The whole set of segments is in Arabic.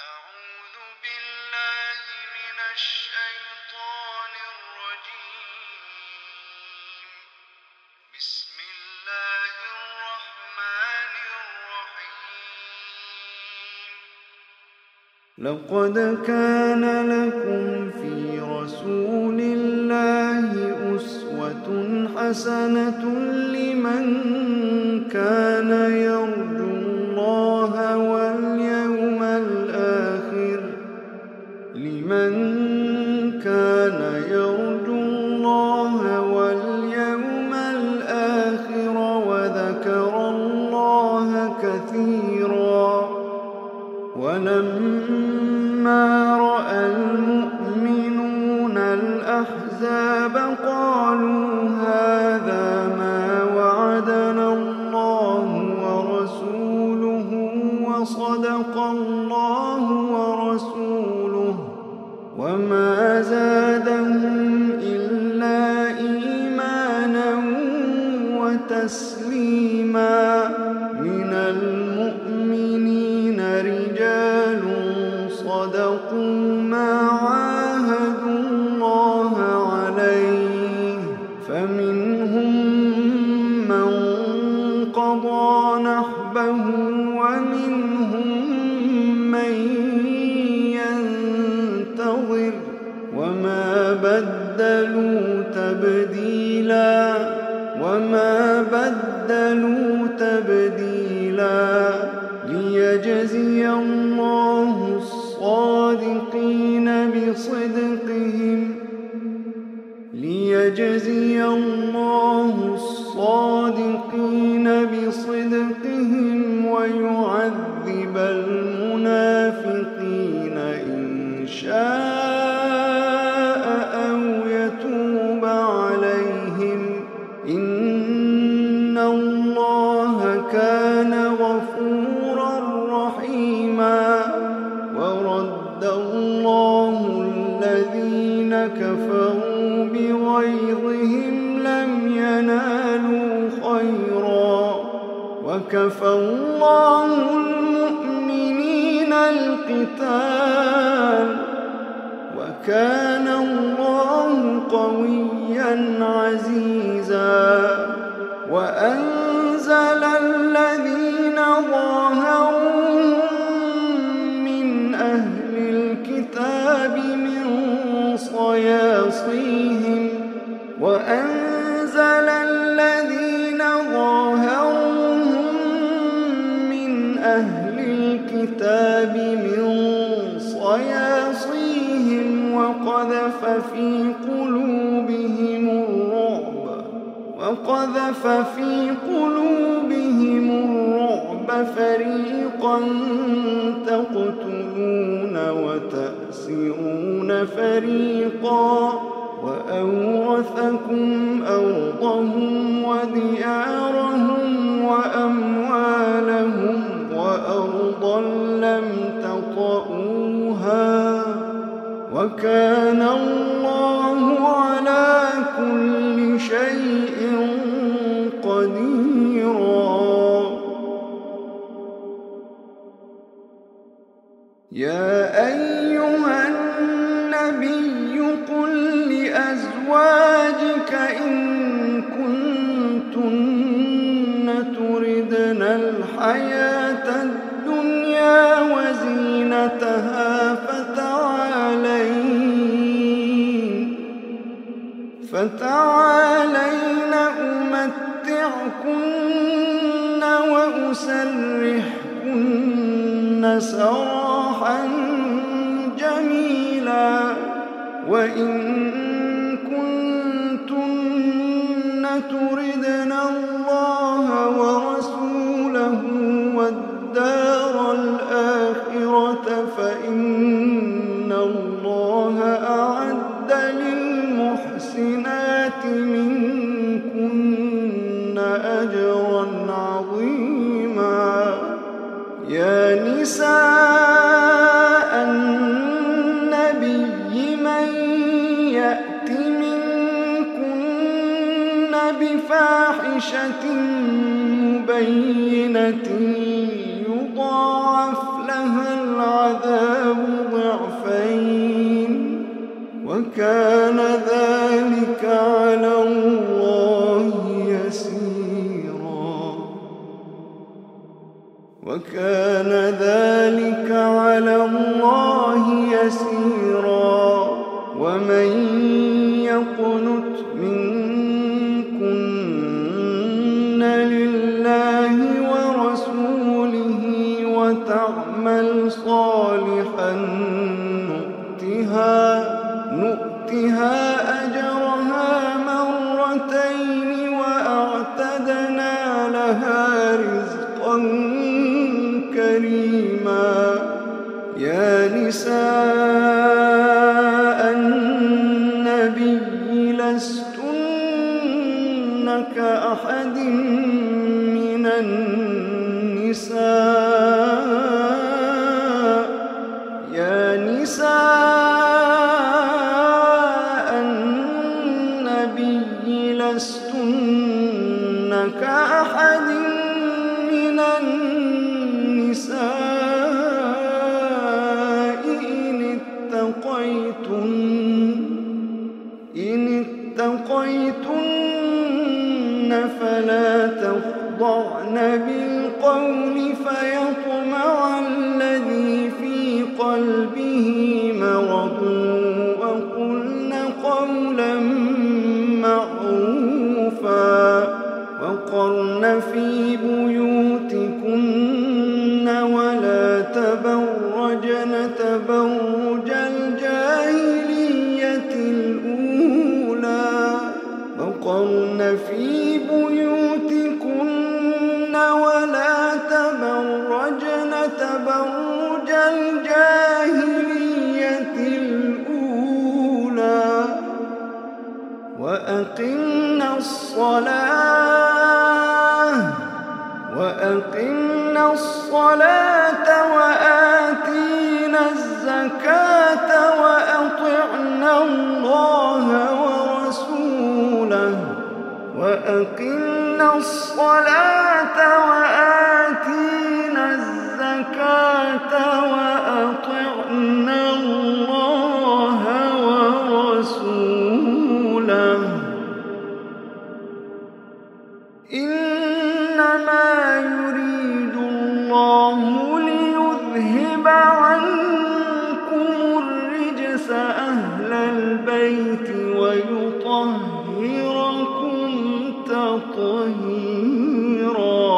أعوذ بالله من الشيطان الرجيم. بسم الله الرحمن الرحيم. لقد كان لكم في رسول الله أسوة حسنة لمن كان يرجو الله واليوم الآخر وذكر الله كثيرا. ولما رأى المؤمنون الأحزاب قالوا هذا ما وعدنا الله ورسوله وصدق الله ورسوله وما زادهم إلا إيمانا وتسليما. من المؤمنين رجال صدقوا ما عاهدوا الله عليه فمنهم من قضى نحبه ومنهم من ينتظر وما بدلوا تبديلا. ليجزي الله الصادقين بصدقهم ويعذب المنافقين إن شاء أو يتوب عليهم إن الله كان غفورا رحيما. ورد الله الذين كفروا بغيظهم لم ينالوا خيرا وكفى الله المؤمنين القتال وكان الله قويا عزيزا. وأنزل الذين ظاهروهم من أهل الكتاب من صياصيهم وقذف في قلوبهم الرعب فريقا تقتلون وتأسرون فريقا وأورثكم أرضهم وديارهم وأموالهم وأرضا لم تطئوها وكان الله على كل شيء قديرا. يا أيها النبي قل لأزواجك إن كنتن تردن الحياة الدنيا وزينتها فتعالين أمتعكن وأسرحكن سراحا جميلا. وإن كنتن تردن الله ورسوله والدار الآخرة فإن الله أعد للمحسنات منكن أجرا عظيما. يا نساء النبي من يأت منكن بفاحشة مبينة يضاعف لها العذاب ضعفين وكان ذلك على الله يسيرا وكان ذلك على الله يسيرا ومن يقنت منكن لله ورسوله وتعمل صالحا نؤتها أجرها مرتين وأعتدنا لها رزقا كريما يا نساء النبي لستن كأحد من النساء يا نساء النبي لستن كأحد من النساء إن اتقيتن فلا تخضعن بالقول فيطمع الذي في قلبه مرض وقلن قولا معروفا وقرن في بيوتكن ولا تبرجن تبرج الجاهلية الأولى وقرن في بيوتكن ولا تبرجن تبرج الجاهلية الأولى وأقمنا الصلاة وآتينا الزكاة وأطعنا الله ورسوله وأقمنا الصلاة وآتينا الزكاة وأطعنا الله ورسوله إنما يريد الله ليذهب عنكم الرجس أهل البيت ويطهركم تطهيرا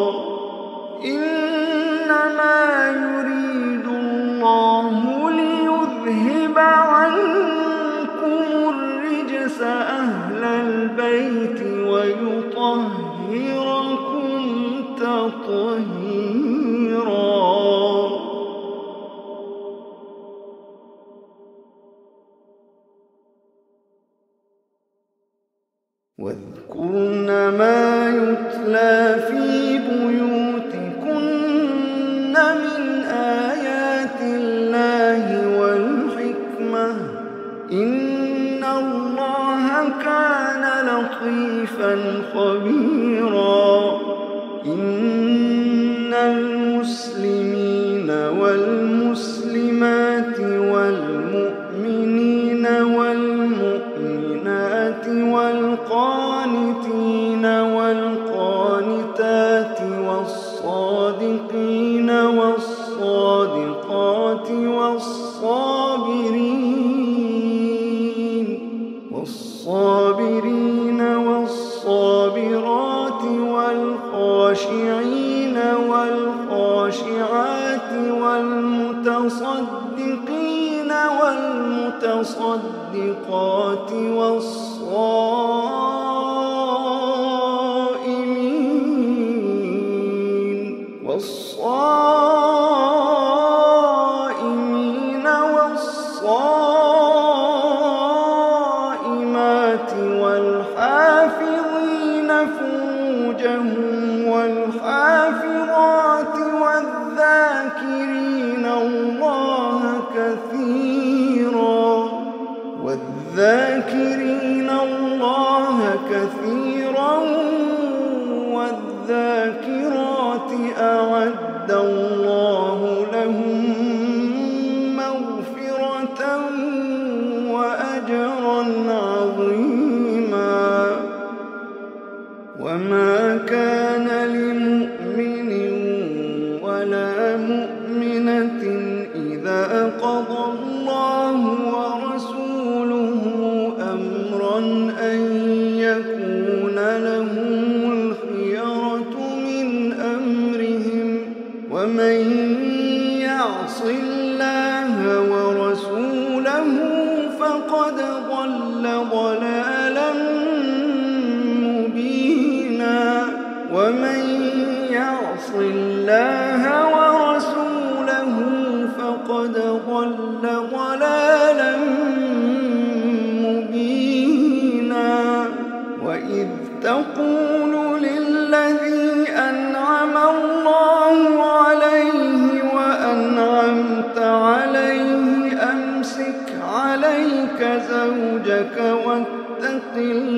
إنما يريد الله ليذهب عنكم الرجس أهل البيت ويطهركم تطهيرا واذكرن ما يتلى في بيوتكن من آيات الله والحكمة إن الله كان لطيفا خبيرا إن المسلمين والمسلمات والمؤمنين والمؤمنات والقانتين والقانتات والصادقين والصادقات والصابرين والصابرات والخاشعين والخاشعات والمتصدقين والمتصدقات والصائمين والصائمات والحافظين فروجهم والحافظات والذاكرين الله كثيرا والذاكرين وما كان لمؤمن ولا مؤمنة إذا قضى الله ورسوله أمرا أن يكون لهم الخيرة من أمرهم ومن يعص الله ورسوله فقد ضل ضلالا مبينا ومن يعص الله ورسوله فقد ضل ضلالا مبينا وإذ تقول للذي أنعم الله عليه وأنعمت عليه أمسك عليك زوجك واتق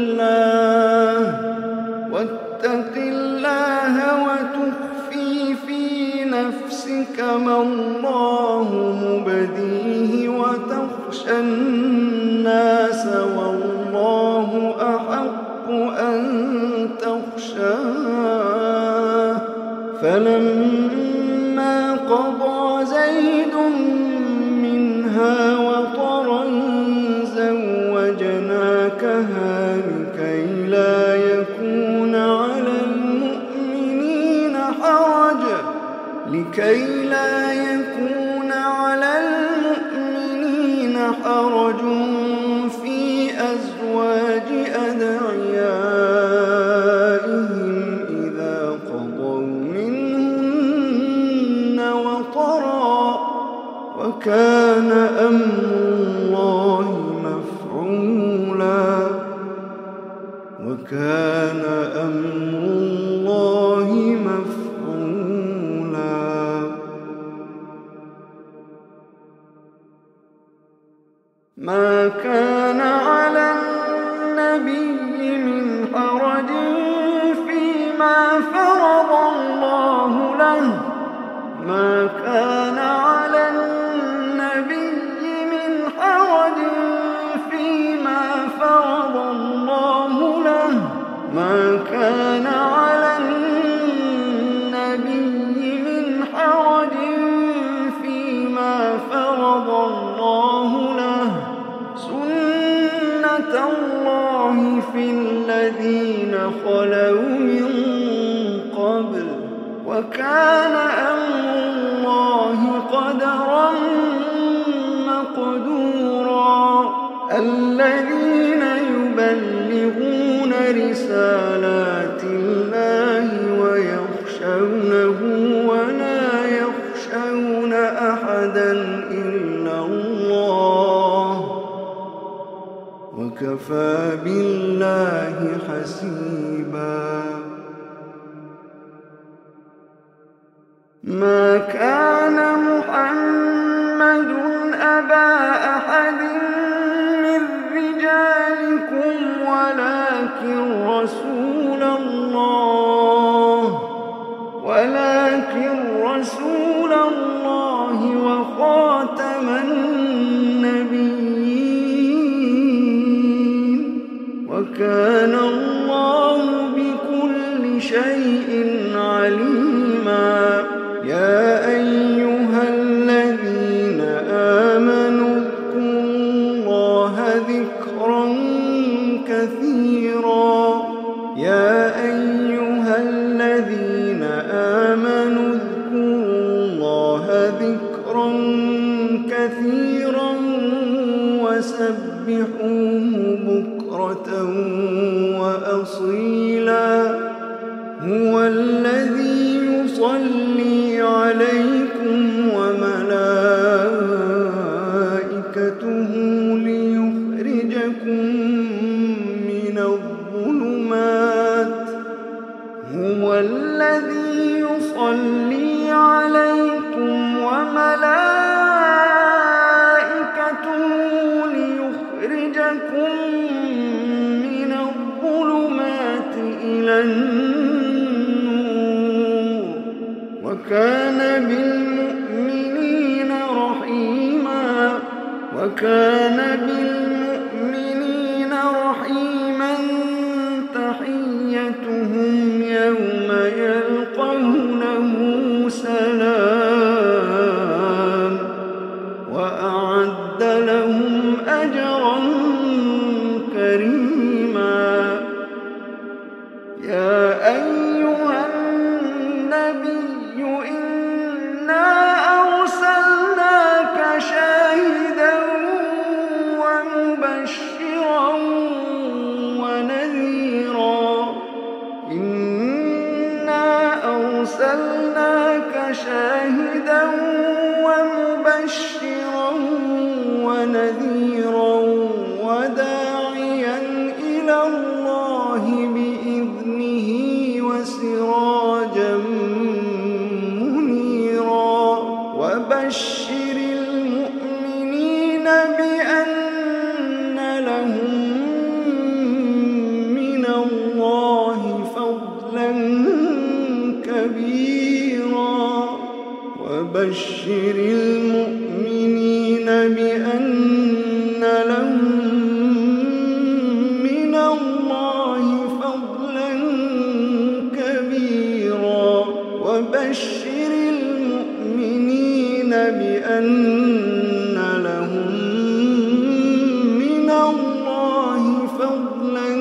الله وتخفي في نفسك ما الله مبديه وتخشى الناس والله أحق أن تخشاه فلما قضى زيد منها وطرا زوجناكها لكي لا يكون على المؤمنين حرج في أزواج أدعيائهم إذا قضوا منهن وطرا وكان أمر الله مفعولا وكان أمر الله مفعولا ما كان على النبي من حرج فيما فرض الله له ما كان على النبي من حرج فيما فرض الله له ما كان على النبي من حرج فيما فرض الله له سنة الله في الذين خلوا من قبل وكان أمر الله قدرا مقدورا الذين يبلغون رسالات الله ويخشونه ولا يخشون أحدا إلا الله وكفى بالله حسيبا ما كان محمد أبا أحد من رجالكم ولكن رسول الله وخاتم النبيين وكان الله بكل شيء عليما يا أيها الذين آمنوا اذكروا الله ذكرا كثيرا يا أيها الذين آمنوا اذكروا الله ذكرا كثيرا وسبحوه بكرة وأصيلا هو الذي يصلي عليكم وملائكته ليخرجكم من الظلمات هو الذي يصلي عليكم وملائكته ليخرجكم من الظلمات إلى النور وكان بالمؤمنين رحيما تحيتهم يا أيها النبي إنا أرسلناك شاهدا ومبشرا ونذيرا إنا أرسلناك شاهدا ومبشرا ونذيرا وداعيا إلى الله بإذنه وسراجا منيرا وبشر المؤمنين بأن لهم من الله فضلا كبيرا وبشر المؤمنين بأن لهم من الله فضلا كبيرا وبشر المؤمنين بأن لهم من الله فضلا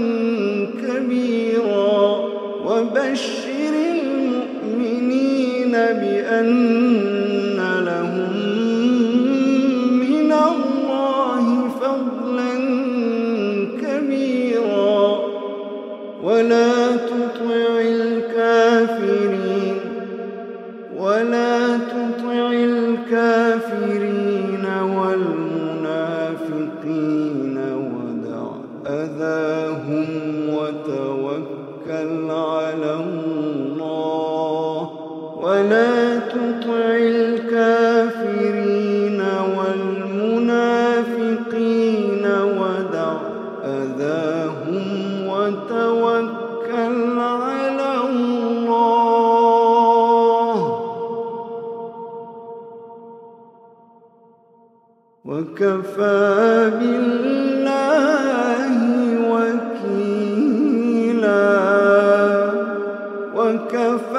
كبيرا وبشر المؤمنين بأن لهم من الله فضلا كبيرا ولا تطع الكافرين والمنافقين ودع أذاهم وتوكل على الله ولا تطع الكافرين والمنافقين ودع أذاهم وتوكل على الله وكفى بالله وكيلا وكفى